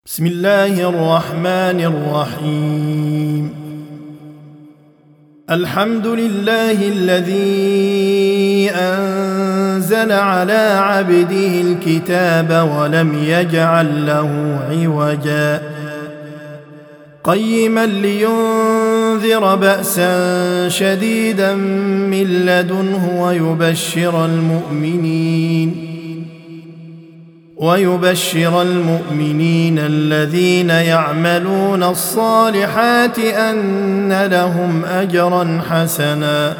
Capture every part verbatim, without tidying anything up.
بسم الله الرحمن الرحيم. الحمد لله الذي أنزل على عبده الكتاب ولم يجعل له عوجا قيما لينذر بأسا شديدا من لدنه ويبشر المؤمنين ويبشر المؤمنين الذين يعملون الصالحات أن لهم أجرا حسنا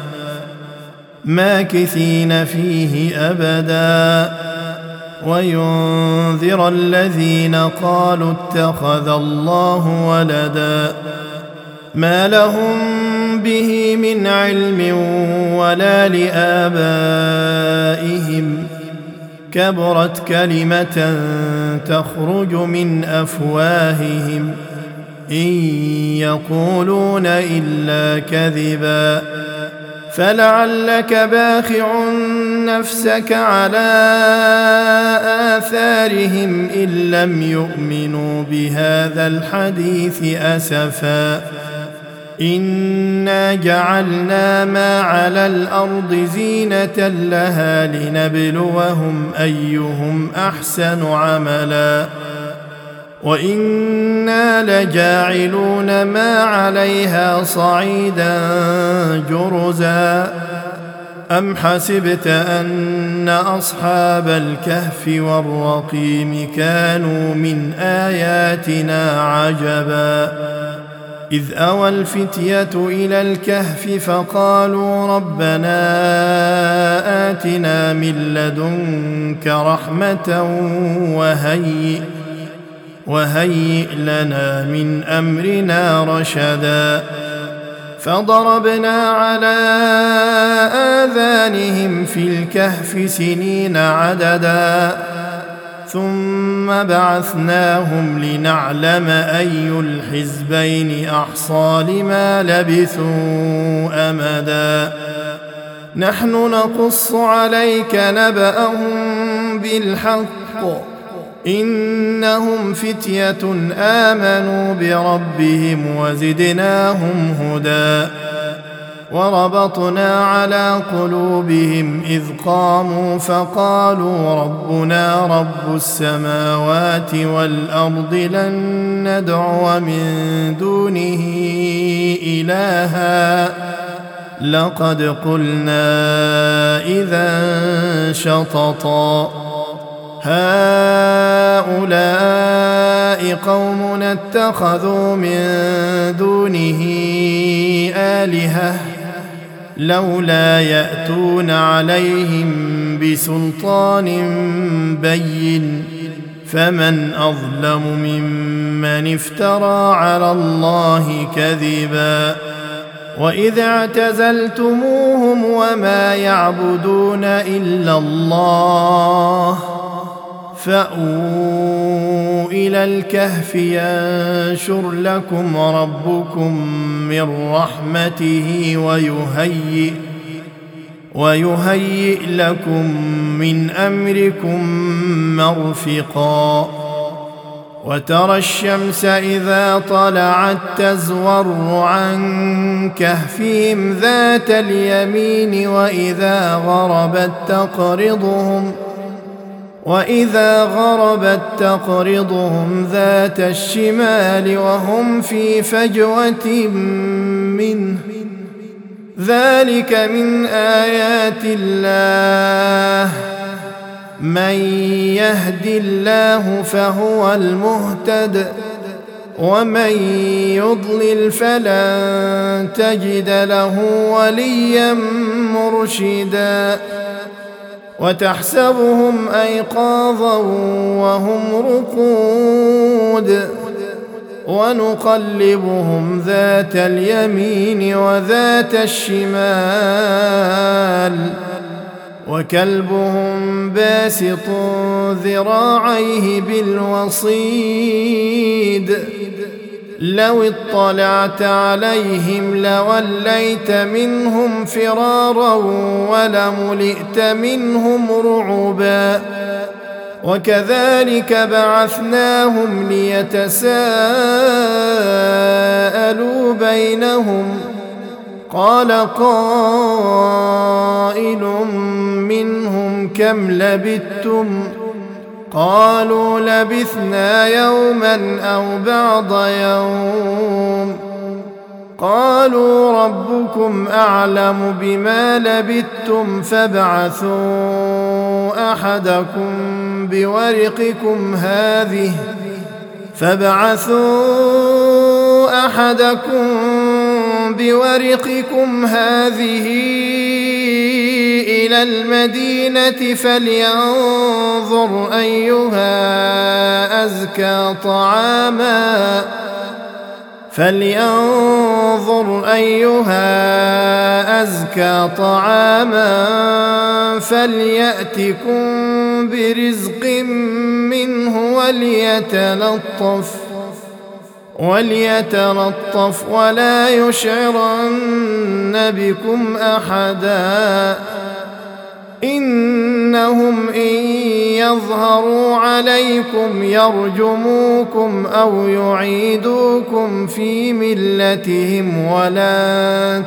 ماكثين فيه أبدا وينذر الذين قالوا اتخذ الله ولدا ما لهم به من علم ولا لآبائهم كبرت كلمة تخرج من أفواههم إن يقولون إلا كذبا فلعلك باخع نفسك على آثارهم إن لم يؤمنوا بهذا الحديث أسفا إنا جعلنا ما على الأرض زينة لها لنبلوهم أيهم أحسن عملا وإنا لجاعلون ما عليها صعيدا جرزا أم حسبت أن أصحاب الكهف والرقيم كانوا من آياتنا عجبا إذ أوى الفتية إلى الكهف فقالوا ربنا آتنا من لدنك رحمة وهيئ, وهيئ لنا من أمرنا رشدا فضربنا على آذانهم في الكهف سنين عددا ثم بعثناهم لنعلم أي الحزبين أحصى لما لبثوا أمدا نحن نقص عليك نبأهم بالحق إنهم فتية آمنوا بربهم وزدناهم هدى وربطنا على قلوبهم إذ قاموا فقالوا ربنا رب السماوات والأرض لن ندعو من دونه إلها لقد قلنا إذا شططا هؤلاء قومنا اتخذوا من دونه آلهة لولا يأتون عليهم بسلطان بين فمن أظلم ممن افترى على الله كذبا وإذ اعتزلتموهم وما يعبدون إلا الله فأووا إلى الكهف ينشر لكم ربكم من رحمته ويهيئ, ويهيئ لكم من أمركم مرفقا وترى الشمس إذا طلعت تزور عن كهفهم ذات اليمين وإذا غربت تقرضهم وإذا غربت تقرضهم ذات الشمال وهم في فجوة منه ذلك من آيات الله من يهد الله فهو المهتد ومن يضلل فلن تجد له وليا مرشدا وتحسبهم أيقاظا وهم رقود ونقلبهم ذات اليمين وذات الشمال وكلبهم باسط ذراعيه بالوصيد لو اطلعت عليهم لوليت منهم فرارا ولملئت منهم رعبا وكذلك بعثناهم ليتساءلوا بينهم قال قائل منهم كم لبثتم قالوا لبثنا يوما أو بعض يوم قالوا ربكم أعلم بما لبثتم فابعثوا أحدكم بورقكم هذه فابعثوا أحدكم بورقكم هذه إلى المدينة فلينظر أيها أزكى طعاما فلينظر أيها أزكى طعاما فليأتكم برزق منه وليتلطف وليتلطف ولا يشعرن بكم أحدا إنهم إن يظهروا عليكم يرجموكم أو يعيدوكم في ملتهم ولن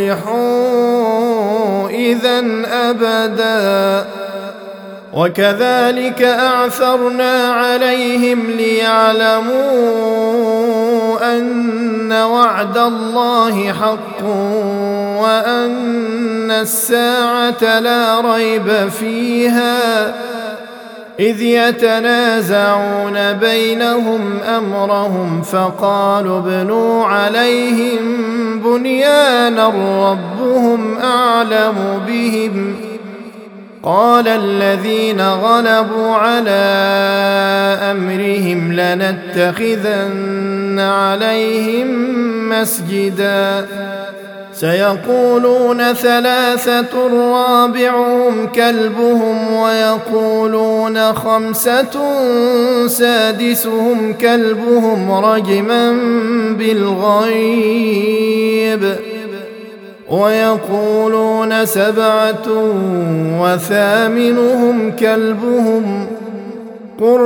تفلحوا إذن أبدا وكذلك أعثرنا عليهم ليعلموا أن وعد الله حق وأن الساعة لا ريب فيها إذ يتنازعون بينهم أمرهم فقالوا ابنوا عليهم بنيانا ربهم أعلم بهم قال الذين غلبوا على أمرهم لنتخذن عليهم مسجدا سيقولون ثلاثة رابعهم كلبهم ويقولون خمسة سادسهم كلبهم رجما بالغيب ويقولون سبعة وثامنهم كلبهم قل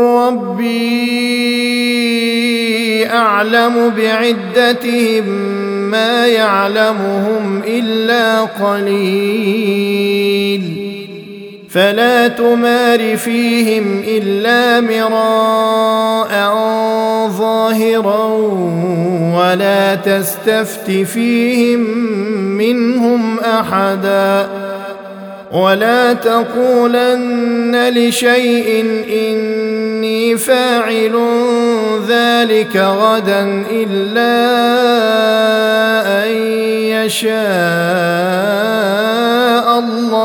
ربي أعلم بعدتهم ما يعلمهم إلا قليل فلا تمار فيهم إلا مراء ظاهرا ولا تستفت فيهم منهم أحدا ولا تقولن لشيء إني فاعل ذلك غدا إلا أن يشاء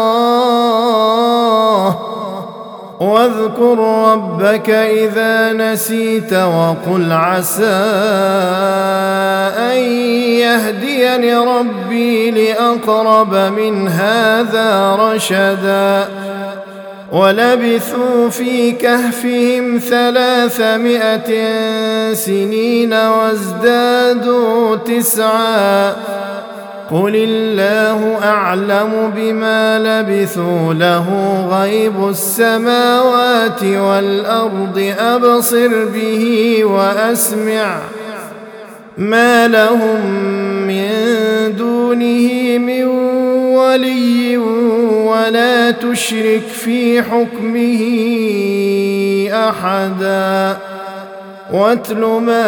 الله واذكر ربك إذا نسيت وقل عسى أن يهديني ربي لأقرب من هذا رشدا ولبثوا في كهفهم ثلاثمائة سنين وازدادوا تسعا قل الله أعلم بما لبثوا له غيب السماوات والأرض أبصر به وأسمع ما لهم من دونه من ولي ولا تشرك في حكمه أحدا واتل ما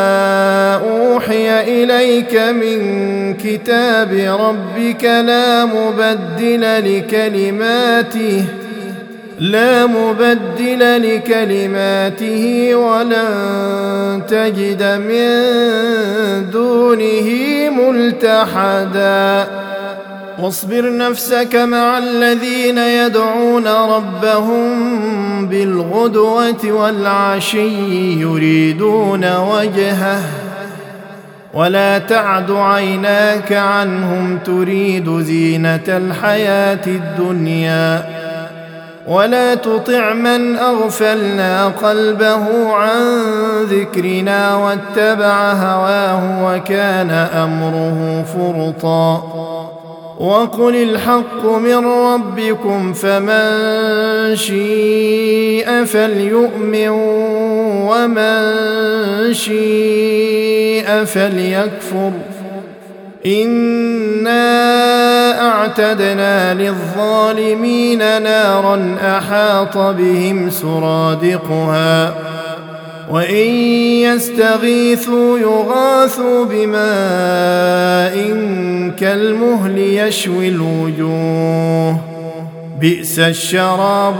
أوحي إليك من كتاب ربك لا مبدل لكلماته لا مبدل لكلماته ولن تجد من دونه ملتحدا واصبر نفسك مع الذين يدعون ربهم بالغدوة والعشي يريدون وجهه ولا تعد عيناك عنهم تريد زينة الحياة الدنيا ولا تطع من أغفلنا قلبه عن ذكرنا واتبع هواه وكان أمره فرطا وقل الحق من ربكم فمن شيء فليؤمن ومن شيء فليكفر إنا أعتدنا للظالمين نارا أحاط بهم سرادقها وإن يستغيثوا يغاثوا بماء كالمهل يشوي الوجوه بئس الشراب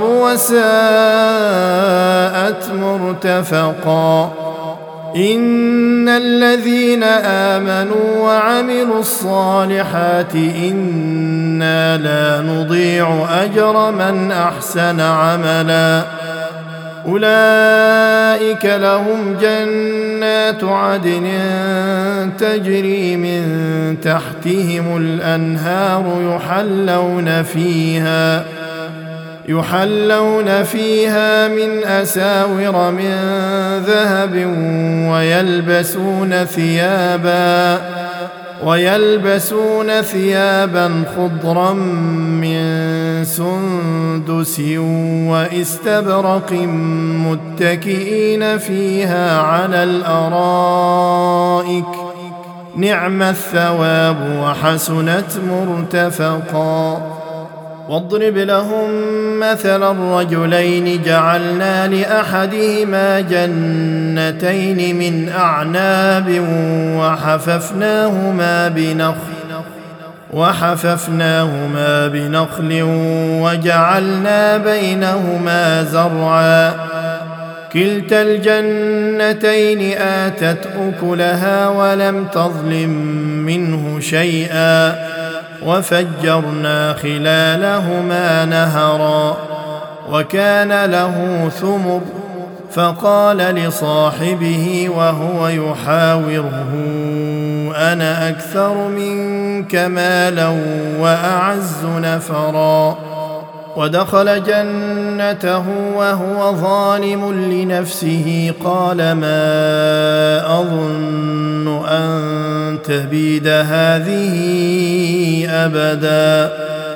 وساءت مرتفقا إن الذين آمنوا وعملوا الصالحات إنا لا نضيع أجر من أحسن عملا أولئك لهم جنات عدن تجري من تحتهم الأنهار يحلون فيها يحلون فيها من أساور من ذهب ويلبسون ثيابا ويلبسون ثيابا خضرا من سندس واستبرق متكئين فيها على الأرائك نعم الثواب وحسنت مرتفقا واضرب لهم مثل الرجلين جعلنا لأحدهما جنتين من أعناب وحففناهما بنخل وحففناهما بنخل وجعلنا بينهما زرعا كلتا الجنتين آتت أكلها ولم تظلم منه شيئا وفجرنا خلالهما نهرا وكان له ثمر فقال لصاحبه وهو يحاوره أنا أكثر منك مالا وأعز نفرا ودخل جنته وهو ظالم لنفسه قال ما أظن أن تبيد هذه أبدا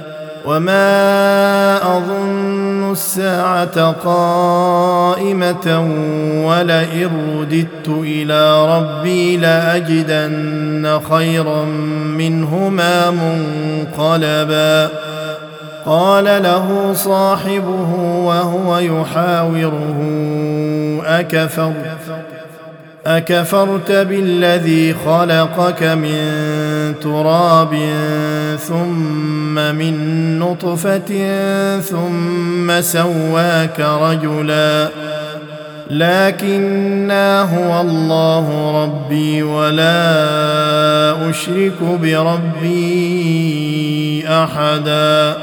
وما أظن الساعة قائمة ولئن رددت إلى ربي لأجدن خيرا منهما منقلبا قال له صاحبه وهو يحاوره أكفرت أكفرت بالذي خلقك من تراب ثم من نطفة ثم سواك رجلا لكنا هو الله ربي ولا أشرك بربي أحدا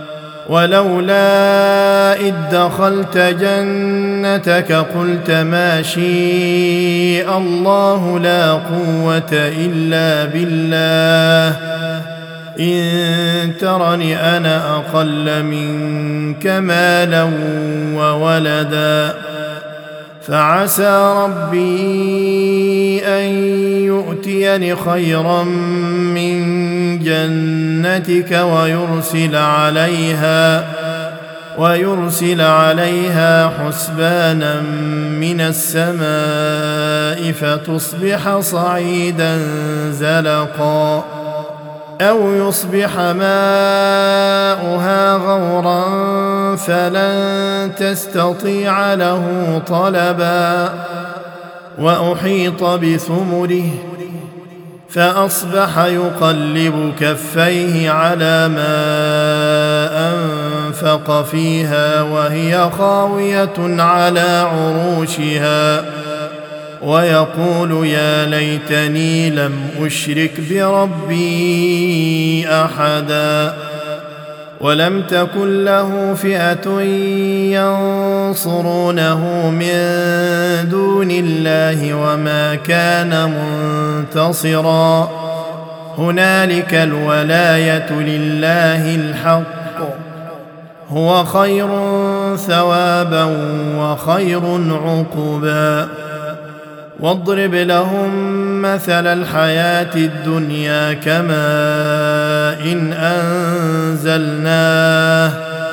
ولولا إذ دخلت جنتك قلت ما شاء الله لا قوة إلا بالله إن ترني أنا أقل منك مالا وولدا فعسى ربي أن يؤتيني خيرا من جنتك ويرسل عليها ويرسل عليها حسبانا من السماء فتصبح صعيدا زلقا أو يصبح ماؤها غورا فلن تستطيع له طلبا وأحيط بثمره فأصبح يقلب كفيه على ما أنفق فيها وهي خاوية على عروشها ويقول يا ليتني لم أشرك بربي أحدا ولم تكن له فئة ينصرونه من دون الله وما كان منتصرا هنالك الولاية لله الحق هو خير ثوابا وخير عقبا واضرب لهم مثل الحياة الدنيا كماء إن أنزلناه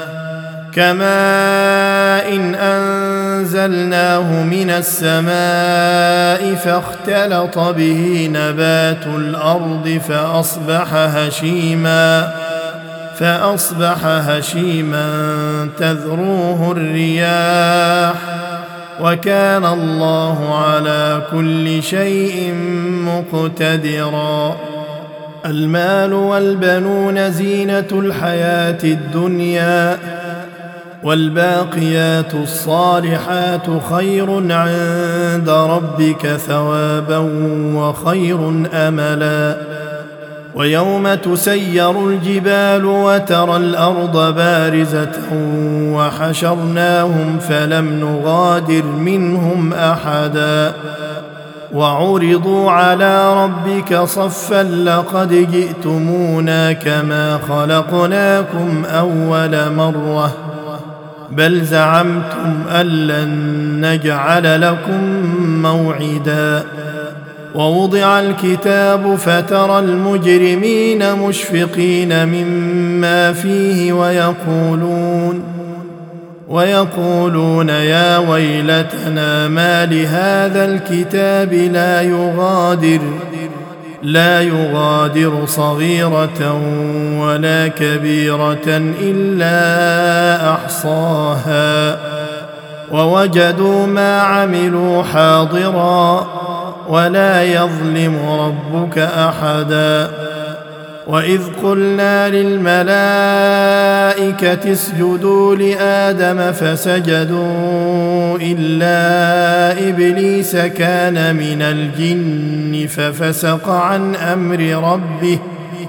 كماء إن أنزلناه من السماء فاختلط به نبات الأرض فأصبح هشيما فأصبح هشيما تذروه الرياح وكان الله على كل شيء مقتدرا. المال والبنون زينة الحياة الدنيا والباقيات الصالحات خير عند ربك ثوابا وخير أملا. ويوم تسير الجبال وترى الأرض بارزة وحشرناهم فلم نغادر منهم أحدا وعرضوا على ربك صفا لقد جئتمونا كما خلقناكم أول مرة بل زعمتم أن لن نجعل لكم موعدا. ووضع الكتاب فترى المجرمين مشفقين مما فيه ويقولون ويقولون يا ويلتنا ما لهذا الكتاب لا يغادر لا يغادر صغيرة ولا كبيرة إلا أحصاها ووجدوا ما عملوا حاضرا ولا يظلم ربك أحدا. وإذ قلنا للملائكة اسجدوا لآدم فسجدوا إلا إبليس كان من الجن ففسق عن أمر ربه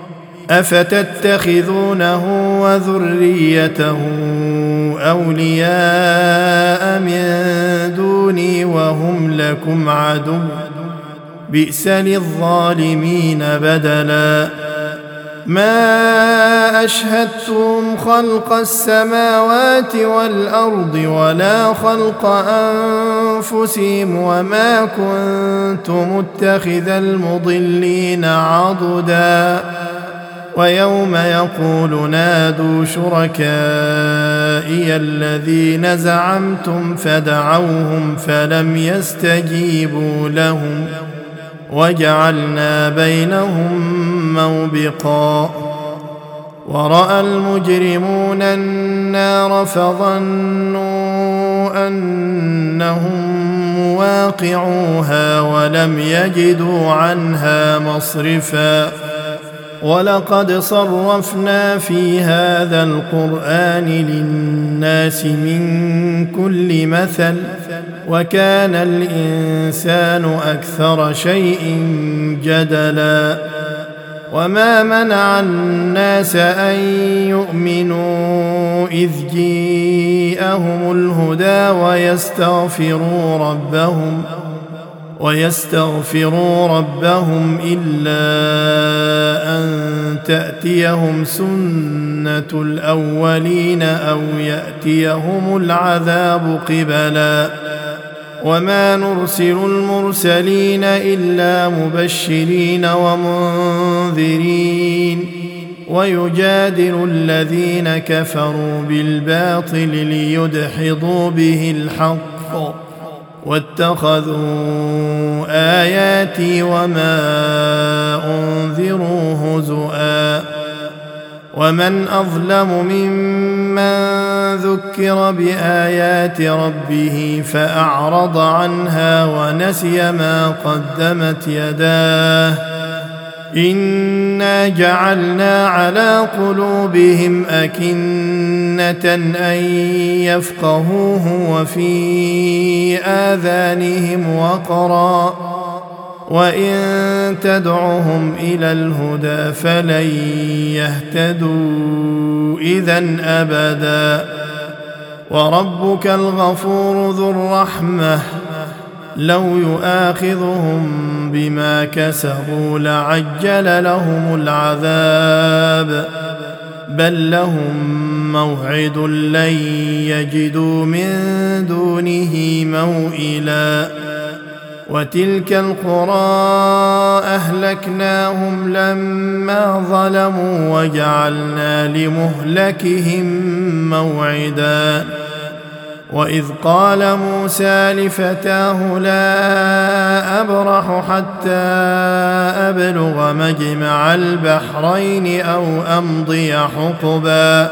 أفتتخذونه وذريته أولياء من دوني وهم لكم عدو بئس للظالمين بدلا. ما أشهدتم خلق السماوات والأرض ولا خلق أنفسهم وما كنت متخذ المضلين عضدا. ويوم يقول نادوا شركائي الذين زعمتم فدعوهم فلم يستجيبوا لهم وجعلنا بينهم موبقا. ورأى المجرمون النار فظنوا أنهم مواقعوها ولم يجدوا عنها مصرفا. ولقد صرفنا في هذا القرآن للناس من كل مثل وكان الإنسان أكثر شيء جدلا. وما منع الناس أن يؤمنوا إذ جاءهم الهدى ويستغفروا ربهم ويستغفروا ربهم إلا أن تأتيهم سنة الأولين أو يأتيهم العذاب قبلا. وما نرسل المرسلين إلا مبشرين ومنذرين ويجادل الذين كفروا بالباطل ليدحضوا به الحق واتخذوا آياتي وما أنذروا هزؤا. ومن أظلم ممن ذكر بآيات ربه فأعرض عنها ونسي ما قدمت يداه إنا جعلنا على قلوبهم أكنة أن يفقهوه وفي آذانهم وقرا وإن تدعهم إلى الهدى فلن يهتدوا إذن أبدا. وربك الغفور ذو الرحمة لو يؤاخذهم بما كسبوا لعجل لهم العذاب بل لهم موعد لن يجدوا من دونه موئلا. وتلك القرى أهلكناهم لما ظلموا وجعلنا لمهلكهم موعدا وإذ قال موسى لفتاه لا أبرح حتى أبلغ مجمع البحرين أو أمضي حقبا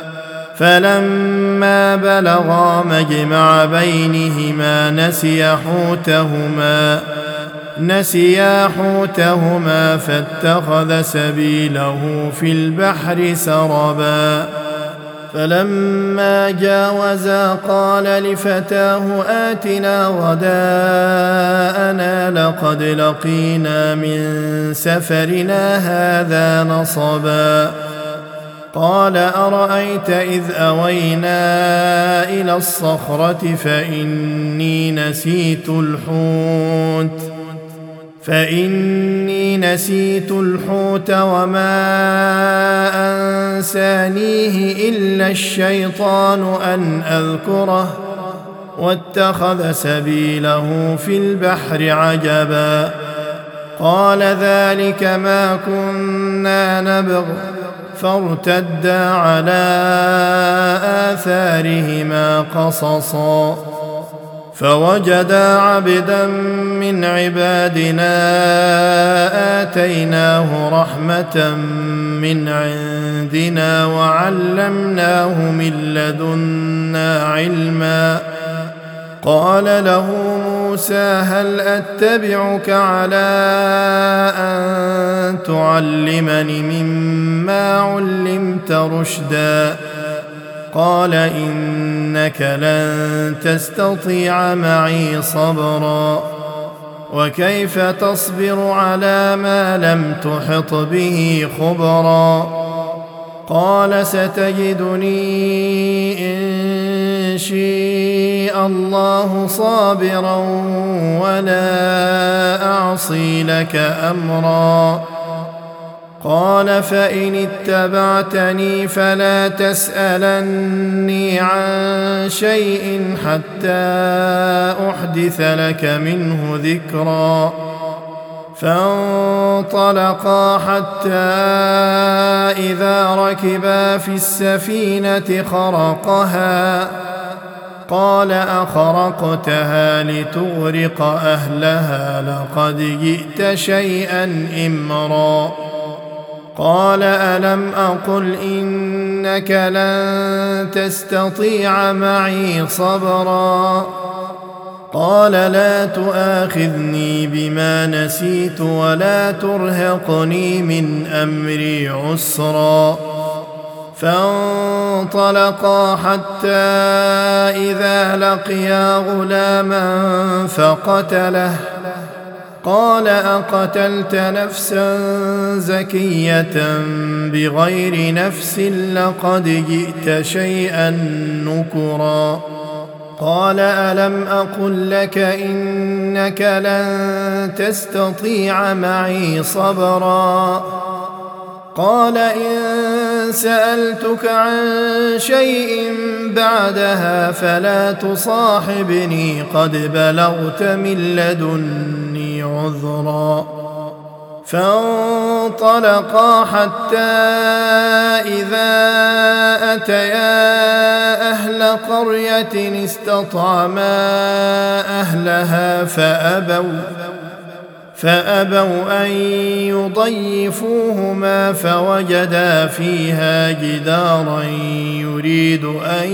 فلما بلغا مجمع بينهما نسيا حوتهما نسيا حوتهما فاتخذ سبيله في البحر سربا فلما جاوزا قال لفتاه آتنا غداءنا لقد لقينا من سفرنا هذا نصبا قال أرأيت إذ أوينا إلى الصخرة فإني نسيت الحوت فإني نسيت الحوت وما أنسانيه إلا الشيطان أن أذكره واتخذ سبيله في البحر عجبا قال ذلك ما كنا نبغ فارتدا على آثارهما قصصا فوجدا عبدا من عبادنا آتيناه رحمة من عندنا وعلمناه من لدنا علما قال له موسى هل أتبعك على أن تعلمني مما علمت رشدا قال إنك لن تستطيع معي صبرا وكيف تصبر على ما لم تحط به خبرا قال ستجدني إن شاء الله صابرا ولا أعصي لك أمرا قال فإن اتبعتني فلا تسألني عن شيء حتى أحدث لك منه ذكرا فانطلقا حتى إذا ركبا في السفينة خرقها قال أخرقتها لتغرق أهلها لقد جئت شيئا إمرا قال ألم أقل إنك لن تستطيع معي صبرا قال لا تؤاخذني بما نسيت ولا ترهقني من أمري عسرا فانطلقا حتى إذا لقيا غلاما فقتله قال أقتلت نفسا زكية بغير نفس لقد جئت شيئا نكرا قال ألم أقل لك إنك لن تستطيع معي صبرا قال إن سألتك عن شيء بعدها فلا تصاحبني قد بلغت من لدني عذرا فانطلقا حتى إذا أتيا أهل قرية استطعما أهلها فأبوا فأبوا أن يضيفوهما فوجدا فيها جدارا يريد أن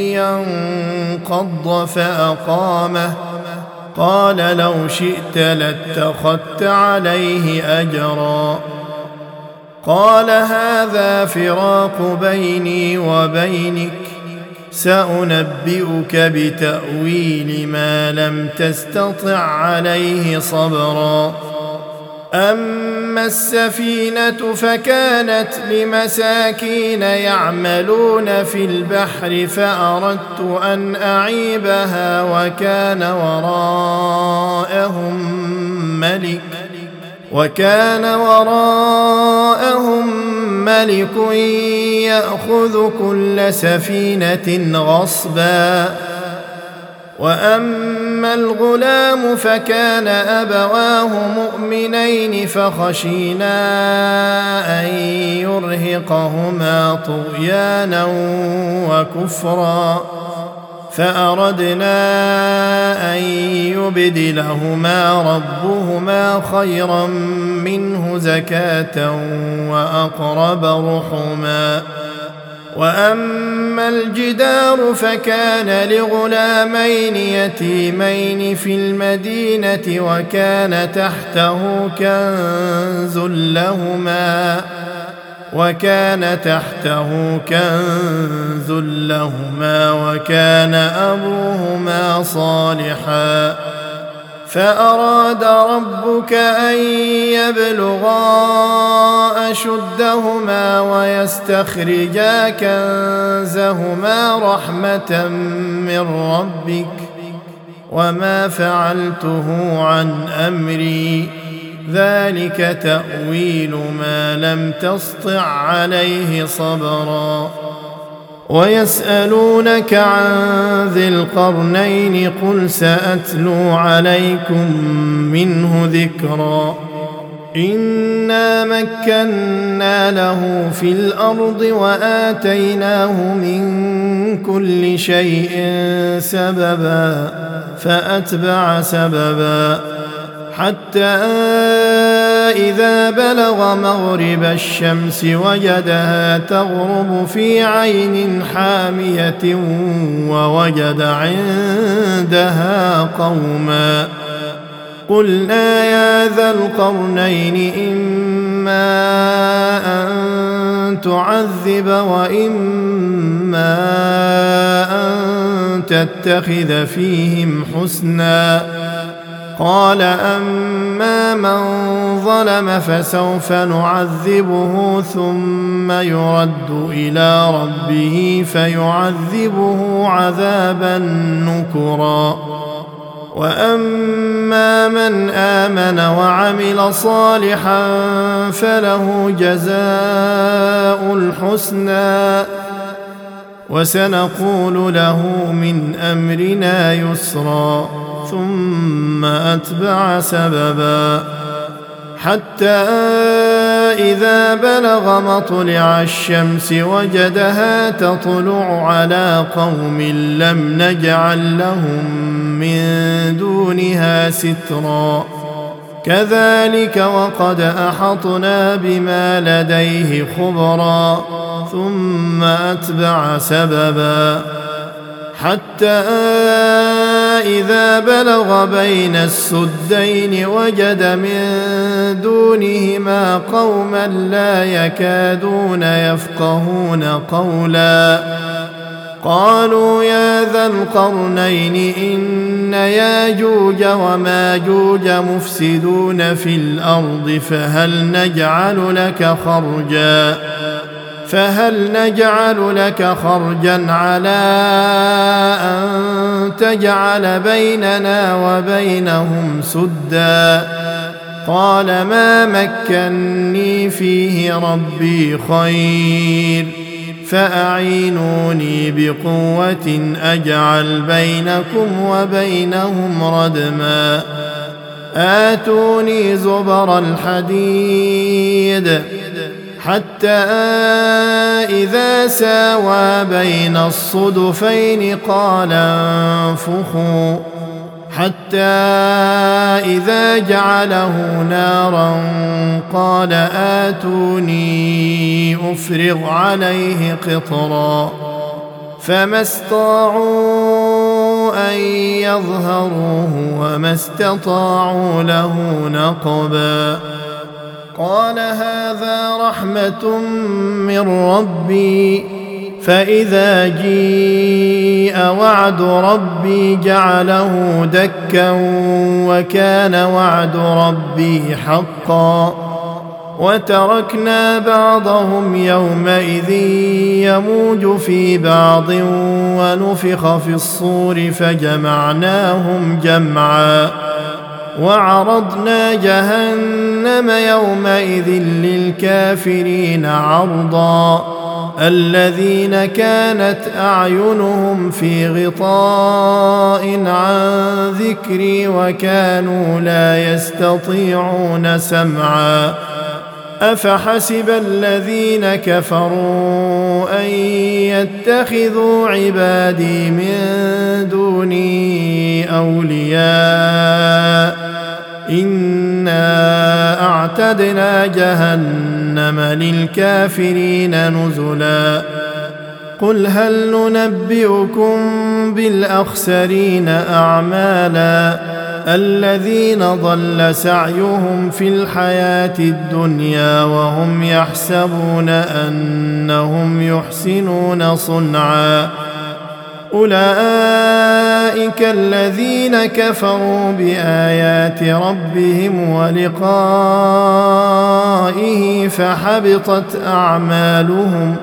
ينقض فأقامه قال لو شئت لاتخذت عليه أجرا قال هذا فراق بيني وبينك سأنبئك بتأويل ما لم تستطع عليه صبرا أما السفينة فكانت لمساكين يعملون في البحر فأردت أن أعيبها وكان وراءهم ملك وكان وراءهم ملك يأخذ كل سفينة غصبا وأما الغلام فكان أبواه مؤمنين فخشينا أن يرهقهما طغيانا وكفرا فأردنا أن يبدلهما ربهما خيرا منه زكاة وأقرب رحما. وأما الجدار فكان لغلامين يتيمين في المدينة وكان تحته كنز لهما وكان تحته كنز لهما وكان أبوهما صالحا فأراد ربك أن يبلغا أشدهما ويستخرجا كنزهما رحمة من ربك وما فعلته عن أمري ذلك تأويل ما لم تسطع عليه صبرا. ويسألونك عن ذي القرنين قل سأتلو عليكم منه ذكرا. إنا مكنا له في الأرض وآتيناه من كل شيء سببا فأتبع سببا حتى إذا بلغ مغرب الشمس وجدها تغرب في عين حامية ووجد عندها قوما قلنا يا ذا القرنين إما أن تعذب وإما أن تتخذ فيهم حسنا قال أما من ظلم فسوف نعذبه ثم يرد إلى ربه فيعذبه عذابا نكرا وأما من آمن وعمل صالحا فله جزاء الحسنى وسنقول له من أمرنا يسرا ثم أتبع سببا حتى إذا بلغ مطلع الشمس وجدها تطلع على قوم لم نجعل لهم من دونها سترا كذلك وقد أحطنا بما لديه خبرا ثم أتبع سببا حتى إذا بلغ بين السدين وجد من دونهما قوما لا يكادون يفقهون قولا قالوا يا ذا القرنين إن ياجوج وماجوج مفسدون في الأرض فهل نجعل لك خرجا فهل نجعل لك خرجا على أن تجعل بيننا وبينهم سدا قال ما مكني فيه ربي خير فأعينوني بقوة أجعل بينكم وبينهم ردما آتوني زبر الحديد حتى إذا ساوى بين الصدفين قال انفخوا حتى إذا جعله نارا قال آتوني أفرغ عليه قطرا فما استطاعوا أن يظهروه وما استطاعوا له نقبا قال هذا رحمة من ربي فإذا جيء وعد ربي جعله دكا وكان وعد ربي حقا وتركنا بعضهم يومئذ يموج في بعض ونفخ في الصور فجمعناهم جمعا وعرضنا جهنم يومئذ للكافرين عرضا الذين كانت أعينهم في غطاء عن ذكري وكانوا لا يستطيعون سمعا أفحسب الذين كفروا أن يتخذوا عبادي من دوني أولياء إنا أعتدنا جهنم للكافرين نزلا قل هل ننبئكم بالأخسرين أعمالا الذين ضل سعيهم في الحياة الدنيا وهم يحسبون أنهم يحسنون صنعا أولئك الذين كفروا بآيات ربهم ولقائه فحبطت أعمالهم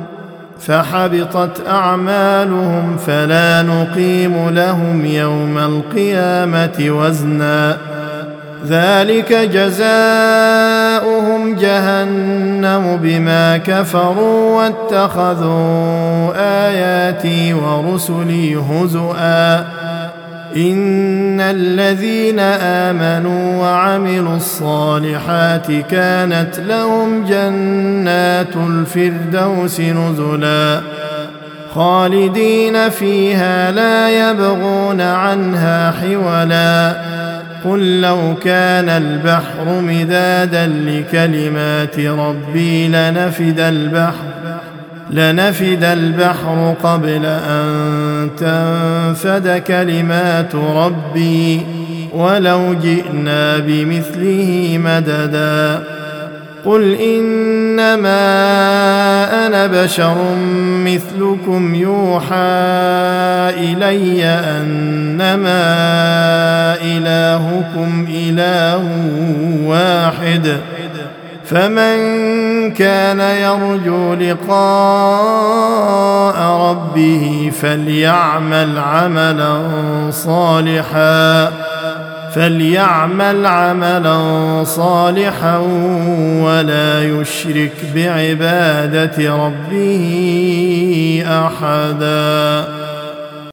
فحبطت أعمالهم فلا نقيم لهم يوم القيامة وزنا ذلك جزاؤهم جهنم بما كفروا واتخذوا آياتي ورسلي هزؤا إن الذين آمنوا وعملوا الصالحات كانت لهم جنات الفردوس نزلا خالدين فيها لا يبغون عنها حولا قل لو كان البحر مدادا لكلمات ربي لنفد البحر لنفد البحر قبل أن تنفد كلمات ربي ولو جئنا بمثله مددا قل إنما أنا بشر مثلكم يوحى إلي أنما إلهكم إله واحد فمن كان يرجو لقاء ربه فليعمل عملا صالحا فليعمل عملا صالحا ولا يشرك بعبادة ربه أحدا.